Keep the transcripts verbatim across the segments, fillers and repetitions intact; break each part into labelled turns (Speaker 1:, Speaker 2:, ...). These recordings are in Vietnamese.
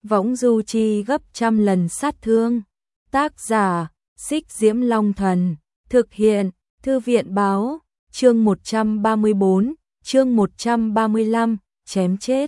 Speaker 1: võng du chi gấp trăm lần sát thương. Tác giả, Xích Diễm Long Thần, thực hiện, Thư viện báo, chương một trăm ba mươi bốn, chương một trăm ba mươi lăm, chém chết.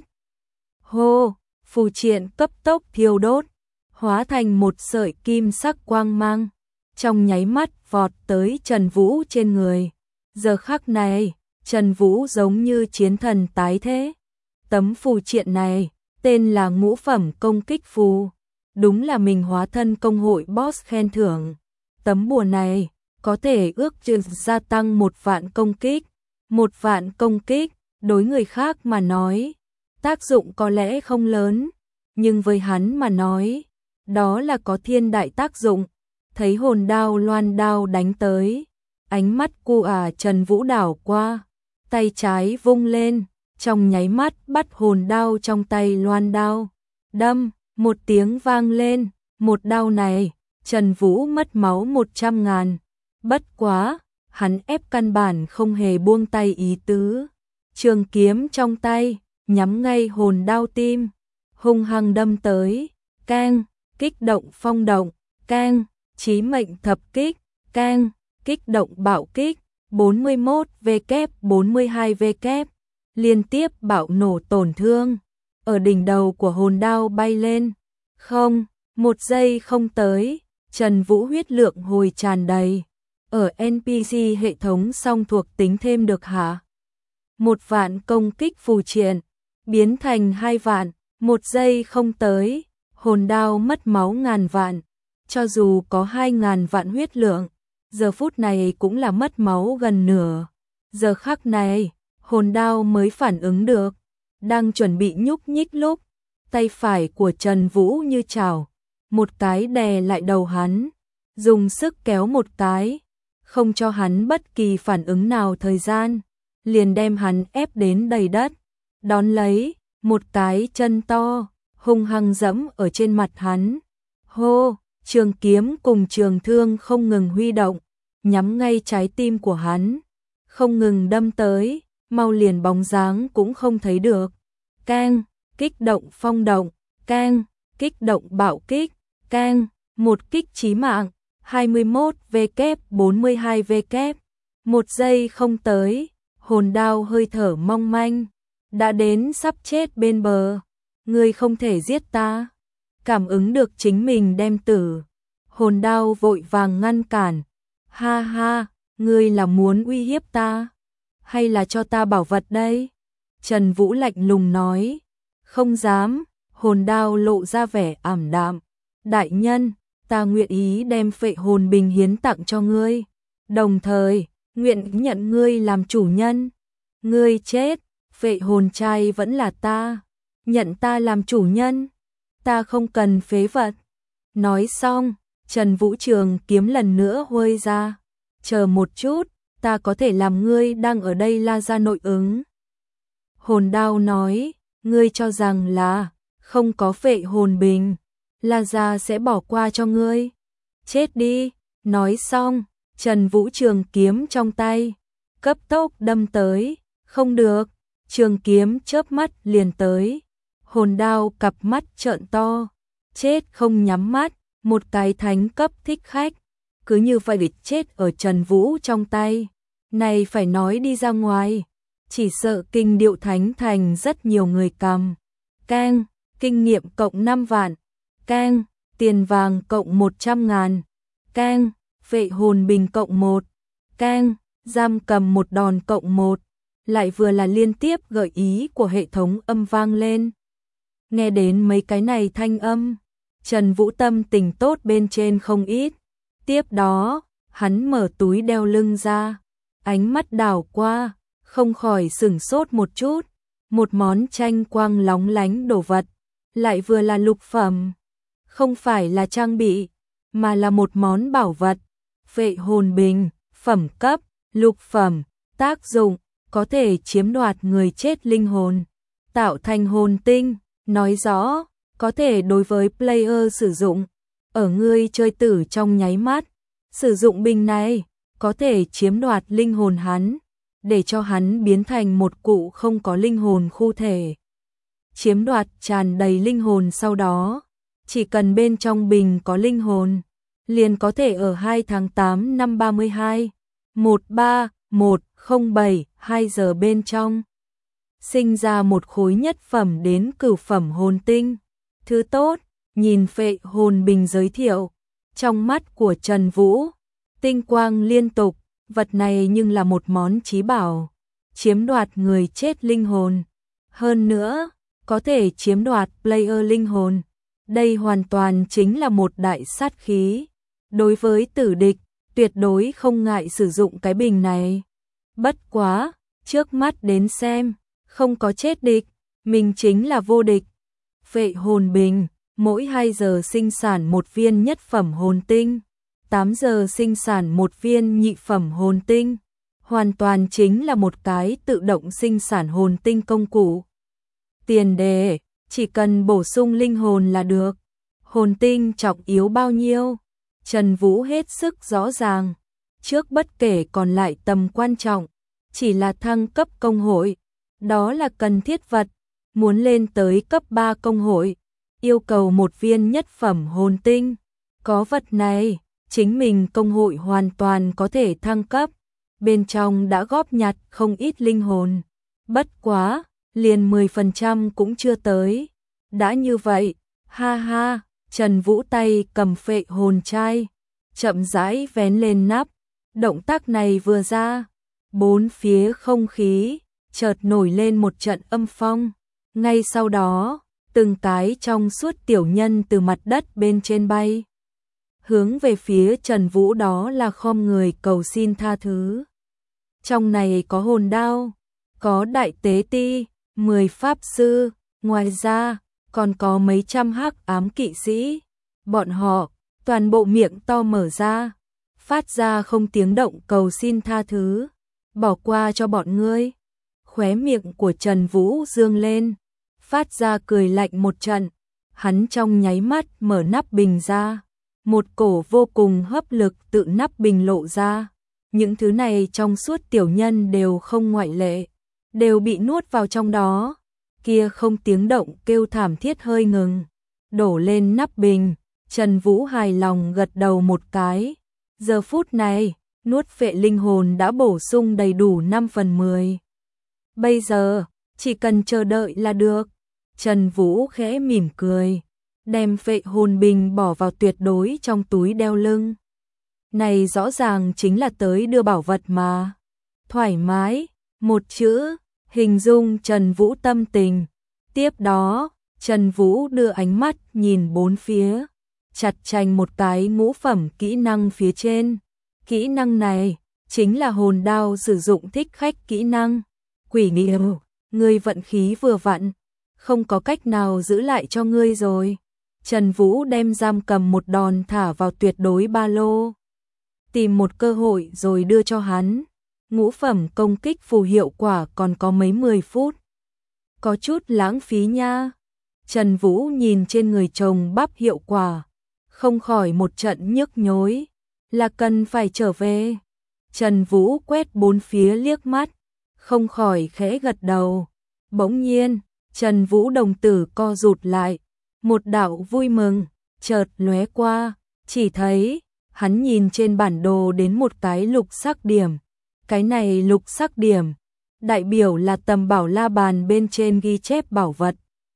Speaker 1: Hô, phù triện cấp tốc thiêu đốt, hóa thành một sợi kim sắc quang mang, trong nháy mắt vọt tới Trần Vũ trên người. Giờ khắc này, Trần Vũ giống như chiến thần tái thế. Tấm phù triện này, tên là ngũ phẩm công kích phù. Đúng là mình hóa thân công hội boss khen thưởng. Tấm bùa này, có thể ước chừng gia tăng một vạn công kích. Một vạn công kích, đối người khác mà nói, tác dụng có lẽ không lớn, nhưng với hắn mà nói, đó là có thiên đại tác dụng. Thấy hồn đao loan đao đánh tới, ánh mắt cu ả Trần Vũ đảo qua, tay trái vung lên, trong nháy mắt bắt hồn đao trong tay loan đao, đâm, một tiếng vang lên, một đao này, Trần Vũ mất máu một trăm ngàn, bất quá, hắn ép căn bản không hề buông tay ý tứ, trường kiếm trong tay, nhắm ngay hồn đao tim, hung hăng đâm tới, keng, kích động phong động, keng, chí mệnh thập kích, keng, kích động bạo kích, bốn mươi mốt vê kép bốn mươi hai vê kép, liên tiếp bạo nổ tổn thương, ở đỉnh đầu của hồn đao bay lên, không, một giây không tới, Trần Vũ huyết lượng hồi tràn đầy, ở en pê xê hệ thống song thuộc tính thêm được hả? Một vạn công kích phù triện, biến thành hai vạn, một giây không tới, hồn đao mất máu ngàn vạn, cho dù có hai ngàn vạn huyết lượng, giờ phút này cũng là mất máu gần nửa. Giờ khắc này, hồn đao mới phản ứng được, đang chuẩn bị nhúc nhích lúc, tay phải của Trần Vũ như chảo, một cái đè lại đầu hắn, dùng sức kéo một cái, không cho hắn bất kỳ phản ứng nào thời gian, liền đem hắn ép đến đầy đất, đón lấy, một cái chân to, hung hăng dẫm ở trên mặt hắn. Hô, trường kiếm cùng trường thương không ngừng huy động, nhắm ngay trái tim của hắn, không ngừng đâm tới, mau liền bóng dáng cũng không thấy được. Keng, kích động phong động, keng, kích động bạo kích, keng, một kích chí mạng, hai mươi mốt vê kép bốn mươi hai vê kép, một giây không tới, hồn đao hơi thở mong manh, đã đến sắp chết bên bờ, ngươi không thể giết ta. Cảm ứng được chính mình đem tử, hồn đao vội vàng ngăn cản, ha ha, ngươi là muốn uy hiếp ta, hay là cho ta bảo vật đây? Trần Vũ lạnh lùng nói, không dám, hồn đao lộ ra vẻ ảm đạm, đại nhân, ta nguyện ý đem phệ hồn bình hiến tặng cho ngươi, đồng thời, nguyện nhận ngươi làm chủ nhân, ngươi chết, phệ hồn trai vẫn là ta, nhận ta làm chủ nhân, ta không cần phế vật. Nói xong, Trần Vũ trường kiếm lần nữa huôi ra, chờ một chút, ta có thể làm ngươi đang ở đây la ra nội ứng. Hồn đao nói, ngươi cho rằng là, không có phệ hồn bình, la ra sẽ bỏ qua cho ngươi. Chết đi, nói xong, Trần Vũ trường kiếm trong tay, cấp tốc đâm tới, không được, trường kiếm chớp mắt liền tới. Hồn đao cặp mắt trợn to, chết không nhắm mắt, một cái thánh cấp thích khách, cứ như vậy chết ở Trần Vũ trong tay. Này phải nói đi ra ngoài, chỉ sợ kinh điệu thánh thành rất nhiều người cầm. Keng, kinh nghiệm cộng năm vạn, keng, tiền vàng cộng một trăm ngàn, keng, phệ hồn bình cộng một, keng, giam cầm một đòn cộng một, lại vừa là liên tiếp gợi ý của hệ thống âm vang lên. Nghe đến mấy cái này thanh âm, Trần Vũ tâm tình tốt bên trên không ít. Tiếp đó, hắn mở túi đeo lưng ra, ánh mắt đảo qua, không khỏi sửng sốt một chút. Một món tranh quang lóng lánh đồ vật, lại vừa là lục phẩm. Không phải là trang bị, mà là một món bảo vật. Phệ hồn bình, phẩm cấp, lục phẩm, tác dụng, có thể chiếm đoạt người chết linh hồn, tạo thành hồn tinh. Nói rõ, có thể đối với player sử dụng, ở ngươi chơi tử trong nháy mắt, sử dụng bình này, có thể chiếm đoạt linh hồn hắn, để cho hắn biến thành một cụ không có linh hồn khu thể. chiếm đoạt tràn đầy linh hồn, sau đó chỉ cần bên trong bình có linh hồn, liền có thể ở hai tháng tám năm ba mươi hai, một ba một không bảy hai giờ bên trong sinh ra một khối nhất phẩm đến cửu phẩm hồn tinh. Thứ tốt, nhìn phệ hồn bình giới thiệu, trong mắt của Trần Vũ, tinh quang liên tục, vật này nhưng là một món chí bảo, chiếm đoạt người chết linh hồn. Hơn nữa, có thể chiếm đoạt player linh hồn. Đây hoàn toàn chính là một đại sát khí. Đối với tử địch, tuyệt đối không ngại sử dụng cái bình này. Bất quá, trước mắt đến xem, không có chết địch, mình chính là vô địch. Phệ hồn bình, mỗi hai giờ sinh sản một viên nhất phẩm hồn tinh, tám giờ sinh sản một viên nhị phẩm hồn tinh. Hoàn toàn chính là một cái tự động sinh sản hồn tinh công cụ. Tiền đề, chỉ cần bổ sung linh hồn là được. Hồn tinh trọng yếu bao nhiêu? Trần Vũ hết sức rõ ràng. Trước bất kể còn lại tầm quan trọng, chỉ là thăng cấp công hội. Đó là cần thiết vật. Muốn lên tới cấp ba công hội, yêu cầu một viên nhất phẩm hồn tinh. Có vật này, chính mình công hội hoàn toàn có thể thăng cấp. Bên trong đã góp nhặt không ít linh hồn. Bất quá, liền mười phần trăm cũng chưa tới. Đã như vậy, ha ha, Trần Vũ tay cầm phệ hồn chai, chậm rãi vén lên nắp. Động tác này vừa ra, bốn phía không khí chợt nổi lên một trận âm phong. Ngay sau đó, từng cái trong suốt tiểu nhân từ mặt đất bên trên bay. Hướng về phía Trần Vũ, đó là khom người cầu xin tha thứ. Trong này có hồn đao, có đại tế ti, mười pháp sư, ngoài ra còn có mấy trăm hắc ám kỵ sĩ. Bọn họ toàn bộ miệng to mở ra, phát ra không tiếng động cầu xin tha thứ. Bỏ qua cho bọn ngươi. Khóe miệng của Trần Vũ dương lên, phát ra cười lạnh một trận. Hắn trong nháy mắt mở nắp bình ra, một cổ vô cùng hấp lực tự nắp bình lộ ra. Những thứ này trong suốt tiểu nhân đều không ngoại lệ, đều bị nuốt vào trong đó. Kia không tiếng động kêu thảm thiết hơi ngừng, đổ lên nắp bình. Trần Vũ hài lòng gật đầu một cái. Giờ phút này, nuốt phệ linh hồn đã bổ sung đầy đủ năm phần mười. Bây giờ, chỉ cần chờ đợi là được. Trần Vũ khẽ mỉm cười, đem phệ hồn bình bỏ vào tuyệt đối trong túi đeo lưng. Này rõ ràng chính là tới đưa bảo vật mà. Thoải mái, một chữ, hình dung Trần Vũ tâm tình. Tiếp đó, Trần Vũ đưa ánh mắt nhìn bốn phía, chặt chành một cái ngũ phẩm kỹ năng phía trên. Kỹ năng này chính là hồn đao sử dụng thích khách kỹ năng. Quỷ nghĩa, ngươi vận khí vừa vặn, không có cách nào giữ lại cho ngươi rồi. Trần Vũ đem giam cầm một đòn thả vào tuyệt đối ba lô, tìm một cơ hội rồi đưa cho hắn. Ngũ phẩm công kích phù hiệu quả còn có mấy mười phút. Có chút lãng phí nha. Trần Vũ nhìn trên người chồng bắp hiệu quả, không khỏi một trận nhức nhối. Là cần phải trở về. Trần Vũ quét bốn phía liếc mắt, không khỏi khẽ gật đầu. Bỗng nhiên, Trần Vũ đồng tử co rụt lại, một đạo vui mừng chợt lóe qua, chỉ thấy hắn nhìn trên bản đồ đến một cái lục sắc điểm. Cái này lục sắc điểm đại biểu là tầm bảo la bàn bên trên ghi chép bảo vật.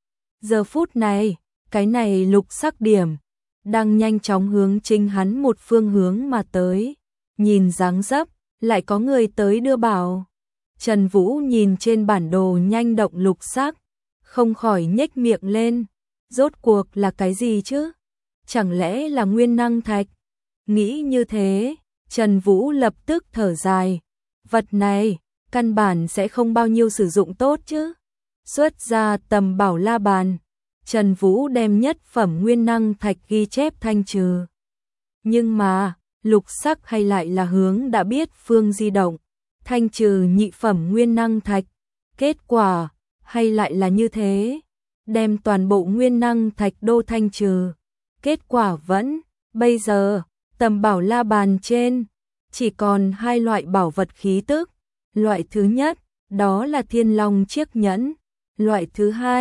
Speaker 1: Giờ phút này, cái này lục sắc điểm đang nhanh chóng hướng chính hắn một phương hướng mà tới. Nhìn dáng dấp, lại có người tới đưa bảo. Trần Vũ nhìn trên bản đồ nhanh động lục sắc, không khỏi nhếch miệng lên. Rốt cuộc là cái gì chứ? Chẳng lẽ là nguyên năng thạch? Nghĩ như thế, Trần Vũ lập tức thở dài. Vật này, căn bản sẽ không bao nhiêu sử dụng tốt chứ. Xuất ra tầm bảo la bàn, Trần Vũ đem nhất phẩm nguyên năng thạch ghi chép thanh trừ. Nhưng mà, lục sắc hay lại là hướng đã biết phương di động, thanh trừ nhị phẩm nguyên năng thạch. Kết quả, hay lại là như thế, đem toàn bộ nguyên năng thạch đô thanh trừ. Kết quả vẫn, bây giờ, tầm bảo la bàn trên, chỉ còn hai loại bảo vật khí tức. Loại thứ nhất, đó là thiên long chiếc nhẫn. Loại thứ hai,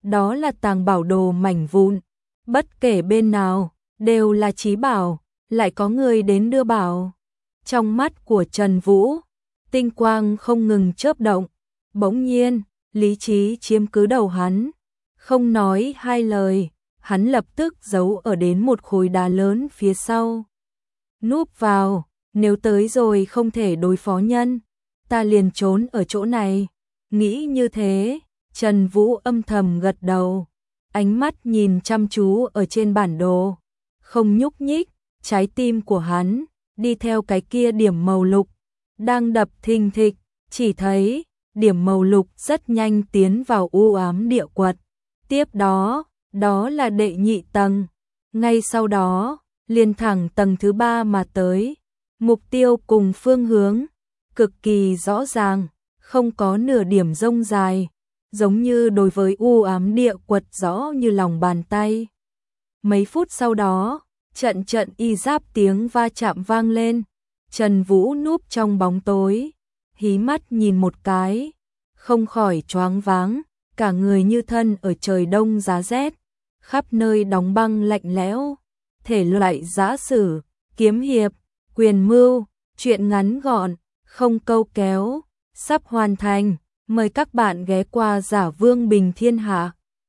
Speaker 1: đó là tàng bảo đồ mảnh vụn, bất kể bên nào, đều là chí bảo, lại có người đến đưa bảo. Trong mắt của Trần Vũ, tinh quang không ngừng chớp động, bỗng nhiên, lý trí chiếm cứ đầu hắn, không nói hai lời, hắn lập tức giấu ở đến một khối đá lớn phía sau. Núp vào, nếu tới rồi không thể đối phó nhân, ta liền trốn ở chỗ này. Nghĩ như thế, Trần Vũ âm thầm gật đầu, ánh mắt nhìn chăm chú ở trên bản đồ, không nhúc nhích, trái tim của hắn đi theo cái kia điểm màu lục, đang đập thình thịch, chỉ thấy điểm màu lục rất nhanh tiến vào u ám địa quật. Tiếp đó, đó là đệ nhị tầng, ngay sau đó, liền thẳng tầng thứ ba mà tới. Mục tiêu cùng phương hướng, cực kỳ rõ ràng, không có nửa điểm rông dài, giống như đối với u ám địa quật rõ như lòng bàn tay. Mấy phút sau đó, trận trận y giáp tiếng va chạm vang lên, Trần Vũ núp trong bóng tối, hí mắt nhìn một cái, không khỏi choáng váng, cả người như thân ở trời đông giá rét, khắp nơi đóng băng lạnh lẽo, thể loại giã sử, kiếm hiệp, quyền mưu, truyện ngắn gọn, không câu kéo, sắp hoàn thành, mời các bạn ghé qua Giả Vương Bình Thiên Hạ.